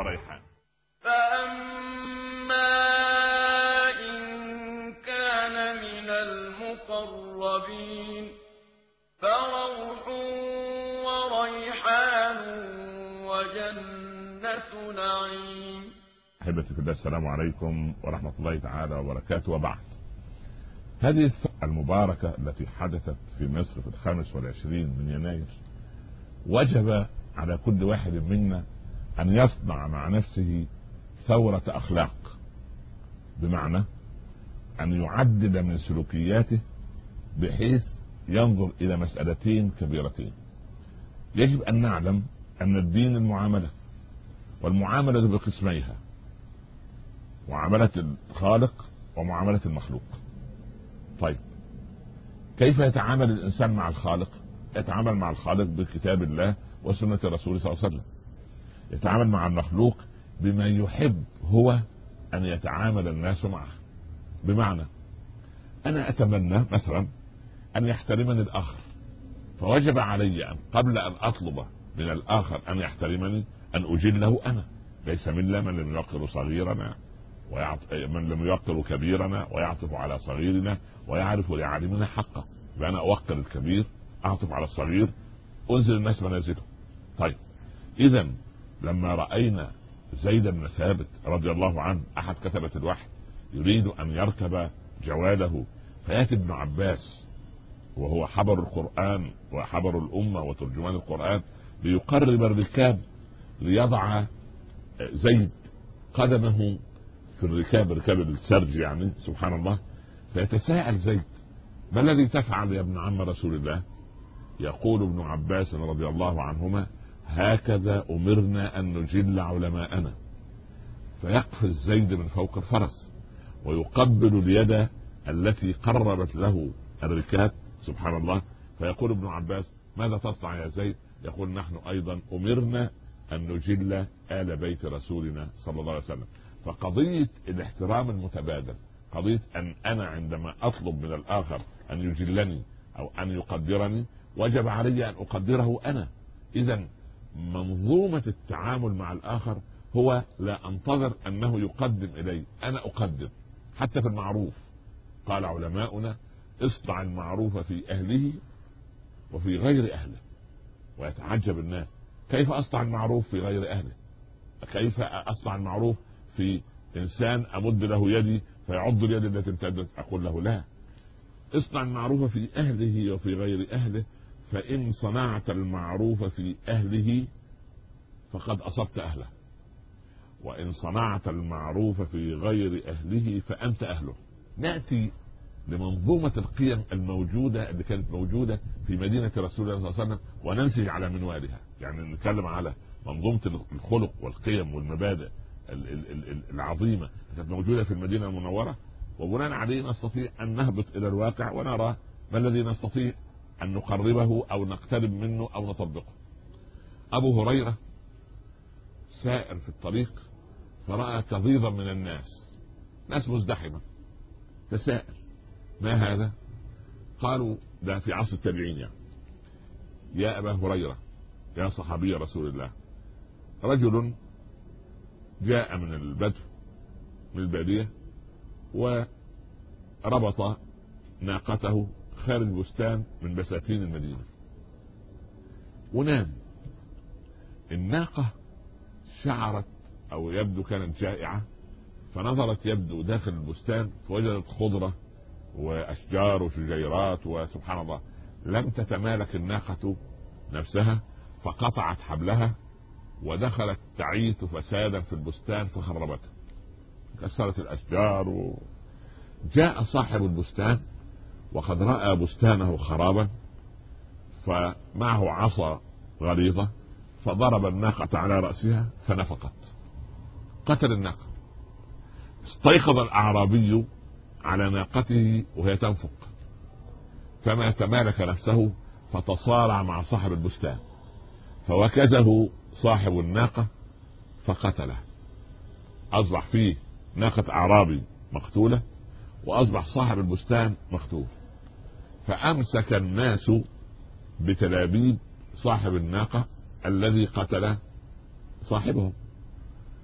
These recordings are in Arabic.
وريحان. فأما إن كان من المقربين فروح وريحان وجنة نعيم. أحبتي في الله، السلام عليكم ورحمة الله تعالى وبركاته. وبعد، هذه الثورة المباركة التي حدثت في مصر في 25 من يناير، وجب على كل واحد منا أن يصنع مع نفسه ثورة أخلاق، بمعنى أن يعدل من سلوكياته بحيث ينظر إلى مسألتين كبيرتين. يجب أن نعلم أن الدين المعاملة، والمعاملة بقسميها: معاملة الخالق ومعاملة المخلوق. طيب، كيف يتعامل الإنسان مع الخالق؟ يتعامل مع الخالق بكتاب الله وسنة رسوله صلى الله عليه وسلم. يتعامل مع المخلوق بما يحب هو أن يتعامل الناس معه، بمعنى أنا أتمنى مثلا أن يحترمني الآخر، فوجب علي أن قبل أن أطلب من الآخر أن يحترمني أن أجله أنا. ليس منا من لم يوقر صغيرنا من لم يوقر كبيرنا ويعطف على صغيرنا ويعرف لعالمنا حقه. فأنا أوقر الكبير، أعطف على الصغير، أنزل الناس منازله. طيب، إذا لما رأينا زيد بن ثابت رضي الله عنه أحد كتبة الوحي يريد أن يركب جواده، فيأتي ابن عباس وهو حبر القرآن وحبر الأمة وترجمان القرآن ليقرب الركاب ليضع زيد قدمه في الركاب، ركاب السرج يعني، سبحان الله. فيتساءل زيد: ما الذي تفعل يا ابن عم رسول الله؟ يقول ابن عباس رضي الله عنهما: هكذا أمرنا أن نجل علماءنا. فيقفز زيد من فوق الفرس ويقبل اليد التي قربت له الركاب، سبحان الله. فيقول ابن عباس: ماذا تصنع يا زيد؟ يقول: نحن أيضا أمرنا أن نجل آل بيت رسولنا صلى الله عليه وسلم. فقضية الاحترام المتبادل، قضية أن أنا عندما أطلب من الآخر أن يجلني أو أن يقدرني، وجب علي أن أقدره أنا. إذن منظومة التعامل مع الآخر هو لا أنتظر أنه يقدم إلي، أنا أقدم. حتى في المعروف قال علماؤنا: اصنع المعروف في أهله وفي غير أهله. ويتعجب الناس: كيف أصنع المعروف في غير أهله؟ كيف أصنع المعروف في إنسان أمد له يدي فيعض اليد التي امتدت؟ أقول له: لا، اصنع المعروف في أهله وفي غير أهله، فإن صنعت المعروف في أهله فقد أصبت أهله، وإن صنعت المعروف في غير أهله فأنت أهله. نأتي لمنظومة القيم الموجودة اللي كانت موجودة في مدينة رسول الله صلى الله عليه وسلم وننسج على منوالها. يعني نتكلم على منظومة الخلق والقيم والمبادئ العظيمة كانت موجودة في المدينة المنورة، وبناء عليه نستطيع أن نهبط إلى الواقع ونرى ما الذي نستطيع أن نقربه أو نقترب منه أو نطبقه. أبو هريرة سائر في الطريق فرأى كضيضا من الناس، ناس مزدحمة، تساءل: ما هذا؟ قالوا: ده في عصر التابعين يعني. يا أبا هريرة، يا صحابي رسول الله، رجل جاء من البدو من البادية وربط ناقته خارج بستان من بساتين المدينة ونام. الناقة شعرت أو يبدو كانت جائعة، فنظرت يبدو داخل البستان فوجدت خضرة وأشجار وشجيرات، وسبحان الله لم تتمالك الناقة نفسها فقطعت حبلها ودخلت تعيث فسادا في البستان فخربته، كسرت الأشجار. جاء صاحب البستان وقد رأى بستانه خرابا، فمعه عصا غليظة فضرب الناقة على رأسها فنفقت، قتل الناقة. استيقظ الأعرابي على ناقته وهي تنفق، فما تمالك نفسه فتصارع مع صاحب البستان، فوكزه صاحب الناقة فقتله. أصبح فيه ناقة أعرابي مقتولة وأصبح صاحب البستان مقتول. فأمسك الناس بتلابيب صاحب الناقة الذي قتل صاحبهم،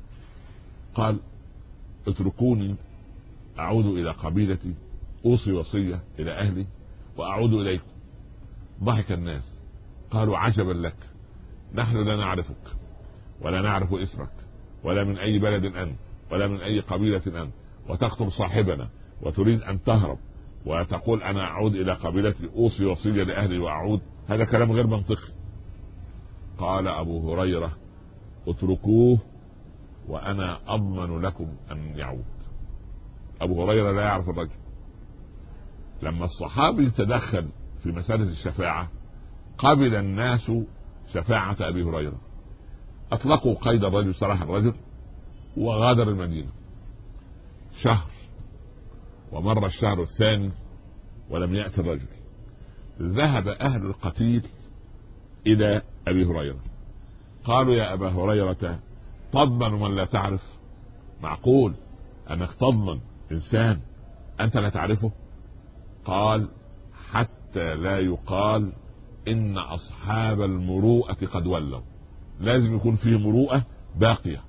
قال اتركوني أعود إلى قبيلتي أوصي وصية إلى أهلي وأعود إليكم. ضحك الناس قالوا عجبا لك، نحن لا نعرفك ولا نعرف اسمك ولا من أي بلد أنت ولا من أي قبيلة أنت، وتقتل صاحبنا وتريد أن تهرب وتقول أنا أعود إلى قبيلتي أوصي وصية لأهلي وأعود. هذا كلام غير منطقي. قال أبو هريرة اتركوه وأنا أضمن لكم أن يعود. أبو هريرة لا يعرف الرجل. لما الصحابي تدخل في مسألة الشفاعة قبل الناس شفاعة أبي هريرة، أطلقوا قيد الرجل، سرح الرجل وغادر المدينة. شهر ومر الشهر الثاني ولم يأتي الرجل. ذهب أهل القتيل إلى أبي هريرة قالوا يا أبا هريرة تضمن من لا تعرف؟ معقول أنك تضمن إنسان أنت لا تعرفه؟ قال حتى لا يقال إن أصحاب المروءة قد ولوا. لازم يكون فيه مروءة باقية.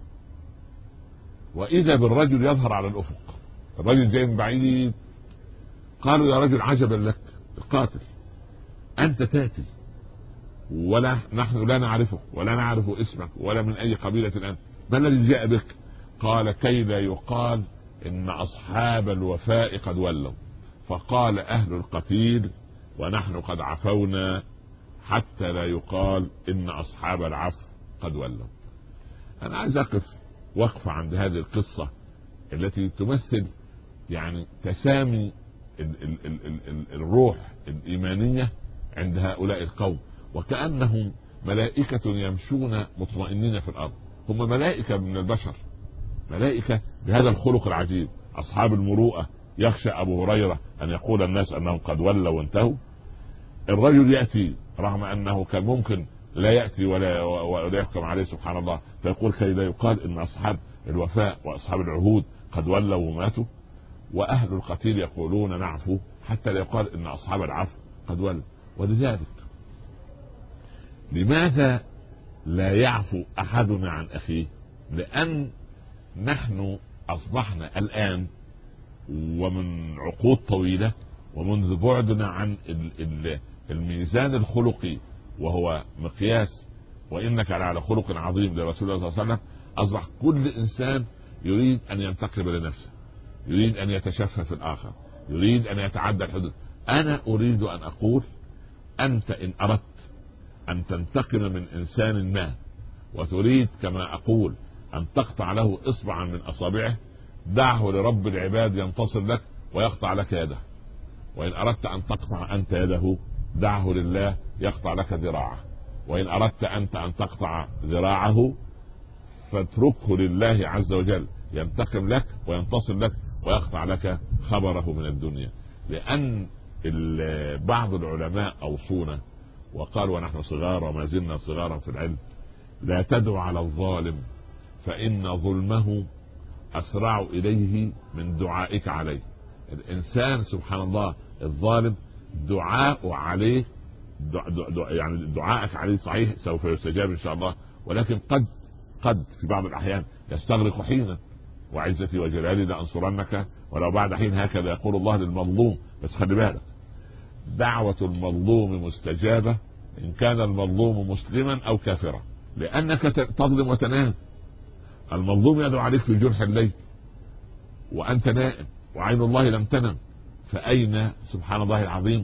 وإذا بالرجل يظهر على الأفق، الرجل جاي من بعيد. قالوا يا رجل عجبا لك، القاتل أنت تأتي ولا نحن لا نعرفك ولا نعرف اسمك ولا من أي قبيلة أنت، ما الذي جاء بك؟ قال كي لا يقال إن أصحاب الوفاء قد ولوا. فقال أهل القتيل ونحن قد عفونا حتى لا يقال إن أصحاب العفو قد ولوا. أنا عايز أقف وقفة عند هذه القصة التي تمثل يعني تسامي الروح الإيمانية عند هؤلاء القوم، وكأنهم ملائكة يمشون مطمئنين في الأرض. هم ملائكة من البشر، ملائكة بهذا الخلق العجيب. أصحاب المروءة يخشى أبو هريرة أن يقول الناس أنهم قد ولوا وانتهوا. الرجل يأتي رغم أنه كان ممكن لا يأتي ولا يحكم عليه سبحان الله، فيقول كي لا يقال إن أصحاب الوفاء وأصحاب العهود قد ولوا وماتوا. وأهل القتيل يقولون نعفو حتى لا يقال إن أصحاب العفو قد ولوا. ولذلك لماذا لا يعفو أحدنا عن أخيه؟ لأن نحن أصبحنا الآن ومن عقود طويلة ومنذ بعدنا عن الميزان الخلقي وهو مقياس وإنك على خلق عظيم لرسول الله صلى الله عليه وسلم، أصبح كل إنسان يريد أن ينتقم لنفسه، يريد أن يتشفى في الآخر، يريد أن يتعدى الحدود. أنا أريد أن أقول أنت إن أردت أن تنتقم من إنسان ما وتريد كما أقول أن تقطع له إصبعا من أصابعه، دعه لرب العباد ينتصر لك ويقطع لك يده. وإن أردت أن تقطع أنت يده دعه لله يقطع لك ذراعه. وإن أردت أنت أن تقطع ذراعه فاتركه لله عز وجل ينتقم لك وينتصر لك ويقطع لك خبره من الدنيا. لأن بعض العلماء أوصونا وقالوا ونحن صغار وما زلنا صغارا في العلم: لا تدعو على الظالم فإن ظلمه أسرع إليه من دعائك عليه. الإنسان سبحان الله الظالم دعاء عليه يعني دعائك عليه صحيح سوف يستجاب إن شاء الله، ولكن قد في بعض الأحيان يستغرق حينا، وعزتي وجلالي لأنصرنك ولو بعد حين، هكذا يقول الله للمظلوم. بس خلي بالك، دعوة المظلوم مستجابة إن كان المظلوم مسلما أو كافرا، لأنك تظلم وتنام. المظلوم يدعو عليك في جرح الليل وأنت نائم وعين الله لم تنم، فأين سبحان الله العظيم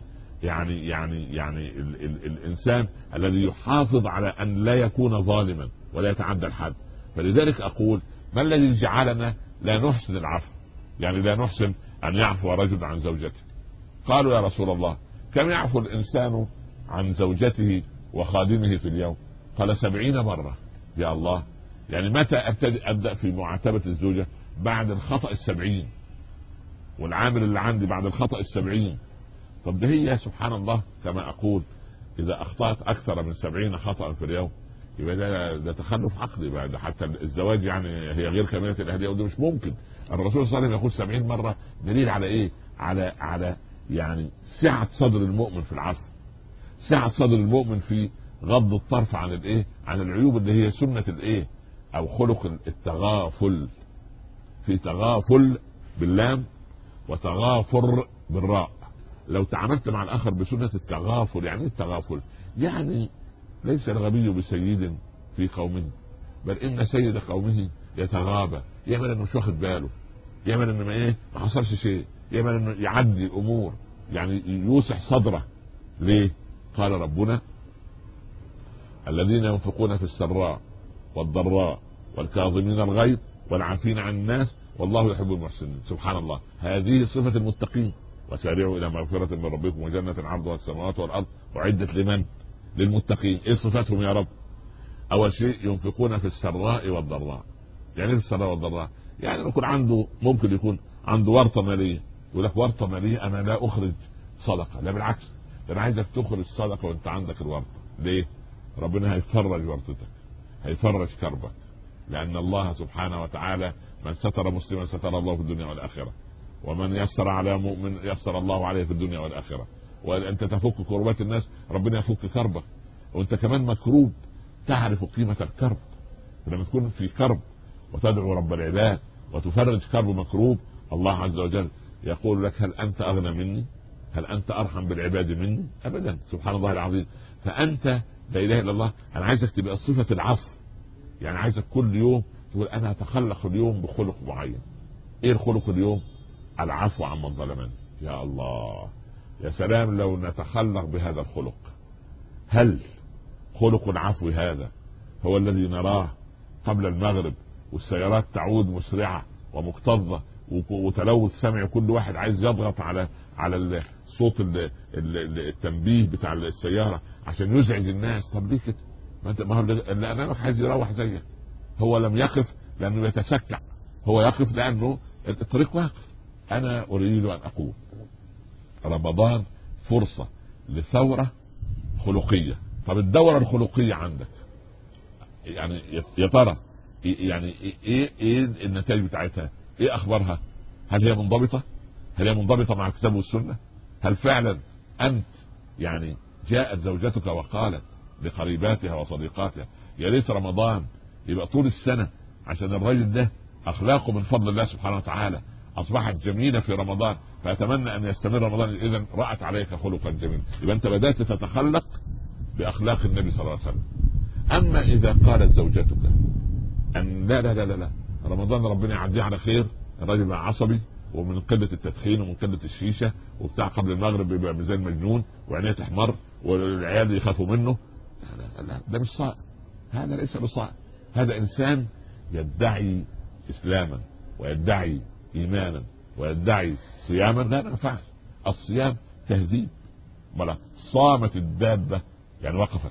يعني الإنسان الذي يحافظ على أن لا يكون ظالما ولا يتعدى الحد. فلذلك أقول ما الذي جعلنا لا نحسن العفو؟ يعني لا نحسن أن يعفو رجل عن زوجته. قالوا يا رسول الله كم يعفو الإنسان عن زوجته وخادمه في اليوم؟ قال 70 مرة. يا الله، يعني متى أبدأ في معاتبة الزوجة؟ بعد الخطأ 70، والعامل اللي عندي بعد الخطأ 70. طب ده هي سبحان الله كما أقول إذا أخطأت أكثر من 70 خطأ في اليوم يبقى ده تخلف عقلي بعد. حتى الزواج يعني هي غير كاملة الأهلية وده مش ممكن. الرسول صلى الله عليه وسلم يقول 70 مرة. دليل على إيه؟ على يعني سعة صدر المؤمن في العفو، سعة صدر المؤمن في غض الطرف عن الإيه؟ عن العيوب اللي هي سنة الإيه؟ أو خلق التغافل. في تغافل باللام وتغافر بالراء. لو تعاملت مع الآخر بسنة التغافل، يعني التغافل يعني ليس الغبي بسيد في قومه، بل إن سيد قومه يتغابى، يعمل إنه مش واخد باله، يعمل إنه ما حصلش شيء، يعمل إنه يعدي الأمور، يعني يوسع صدره. ليه؟ قال ربنا: الذين ينفقون في السراء والضراء والكاظمين الغيظ والعافين عن الناس والله يحب المحسنين. سبحان الله، هذه صفة المتقين. وسارعوا إلى مغفرة من ربكم وجنة عرضها السماوات والأرض أعدت لمن؟ للمتقين. إيه صفاتهم يا رب؟ أول شيء ينفقون في السراء والضراء. يعني في السراء والضراء يعني ممكن يكون عنده ورطة مالية، يقول لك ورطة مالية أنا لا أخرج صدقة، لا بالعكس، أنا عايزك تخرج صدقة وأنت عندك الورطة. ليه؟ ربنا هيفرج ورطتك، هيفرج كربك، لأن الله سبحانه وتعالى من ستر مسلما ستر الله في الدنيا والآخرة، ومن يسر على مؤمن يسر الله عليه في الدنيا والآخرة. وأنت تفك كربات الناس ربنا يفك كربك، وأنت كمان مكروب تعرف قيمة الكرب. لما تكون في كرب وتدعو رب العباد وتفرج كرب مكروب، الله عز وجل يقول لك: هل أنت أغنى مني؟ هل أنت أرحم بالعباد مني؟ أبدا، سبحان الله العظيم. فأنت لا إله إلا الله. أنا عايزك تبقى صفة العفو، يعني عايزك كل يوم تقول أنا أتخلق اليوم بخلق معين. إيه الخلق اليوم؟ العفو عمن ظلمني. يا الله، يا سلام لو نتخلق بهذا الخلق. هل خلق العفو هذا هو الذي نراه قبل المغرب والسيارات تعود مسرعة ومكتظة وتلوث سمع، كل واحد عايز يضغط على صوت التنبيه بتاع السيارة عشان يزعج الناس؟ طب ليه كده؟ ما هو اللي امامك عايز يروح زيك. هو لم يقف لانه يتسكع، هو يقف لانه الطريق واقف. انا اريد ان اقول رمضان فرصة لثورة خلقية. طب الدورة الخلقية عندك يعني يا ترى يعني ايه النتائج بتاعتها؟ ايه اخبارها؟ هل هي منضبطة؟ هل هي منضبطة مع الكتاب والسنة؟ هل فعلا انت يعني جاءت زوجتك وقالت لقريباتها وصديقاتها يا ريت رمضان يبقى طول السنة، عشان الرجل ده اخلاقه من فضل الله سبحانه وتعالى اصبحت جميلة في رمضان فاتمنى ان يستمر رمضان. اذا رأت عليك خلقا جميلا، يبقى انت بدأت تتخلق باخلاق النبي صلى الله عليه وسلم. اما اذا قالت زوجتك ان لا لا لا لا رمضان ربنا يعديه على خير، الراجل بقى عصبي ومن قله التدخين ومن قله الشيشه وبتاع، قبل المغرب بيبقى زي المجنون وعينيه تحمر والعيال يخافوا منه، لا ده مش صائم، هذا ليس بصائم، هذا انسان يدعي اسلاما ويدعي ايمانا ويدعي صياما. لا ما ينفعش، الصيام تهذيب. بلا صامت الدابه يعني وقفت،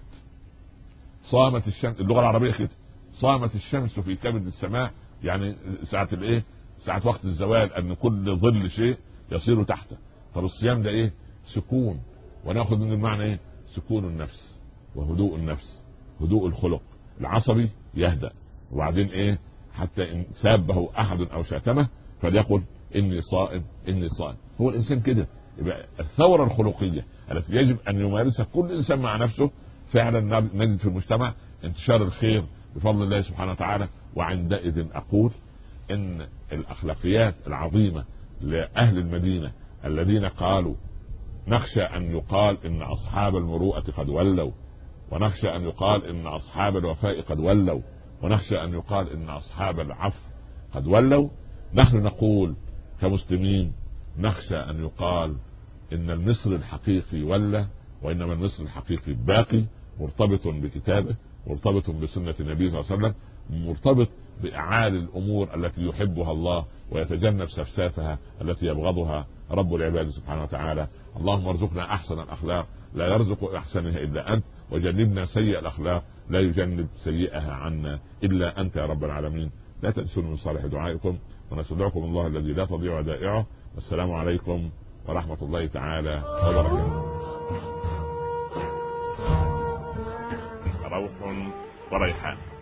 صامت الشمس، اللغه العربيه كده، صامت الشمس في كبد السماء، يعني ساعه الايه؟ ساعه وقت الزوال، ان كل ظل شيء يصير تحته. طب الصيام ده ايه؟ سكون. وناخذ من المعنى ايه؟ سكون النفس وهدوء النفس، هدوء الخلق. العصبي يهدأ، وبعدين ايه؟ حتى ان سابه احد او شاتمه فليقل اني صائم اني صائم. هو الانسان كده. يبقى الثوره الخلقيه التي يجب ان يمارسها كل انسان مع نفسه، فعلا نجد في المجتمع انتشار الخير بفضل الله سبحانه وتعالى. وعندئذ اقول ان الاخلاقيات العظيمه لاهل المدينه الذين قالوا نخشى ان يقال ان اصحاب المروءه قد ولوا، ونخشى ان يقال ان اصحاب الوفاء قد ولوا، ونخشى ان يقال ان اصحاب العفو قد ولوا، نحن نقول كمسلمين نخشى ان يقال ان المصر الحقيقي ولى، وانما المصر الحقيقي باقي مرتبط بكتابه، مرتبط بسنه النبي صلى الله عليه وسلم، مرتبط باعالي الامور التي يحبها الله ويتجنب سفسافها التي يبغضها رب العباد سبحانه وتعالى. اللهم ارزقنا احسن الاخلاق لا يرزق احسنها الا انت، وجنبنا سيء الاخلاق لا يجنب سيئها عنا الا انت يا رب العالمين. لا تنسوا من صالح دعائكم، ونستودعكم الله الذي لا تضيع ودائعه. والسلام عليكم ورحمه الله تعالى وبركاته. روح وريحان.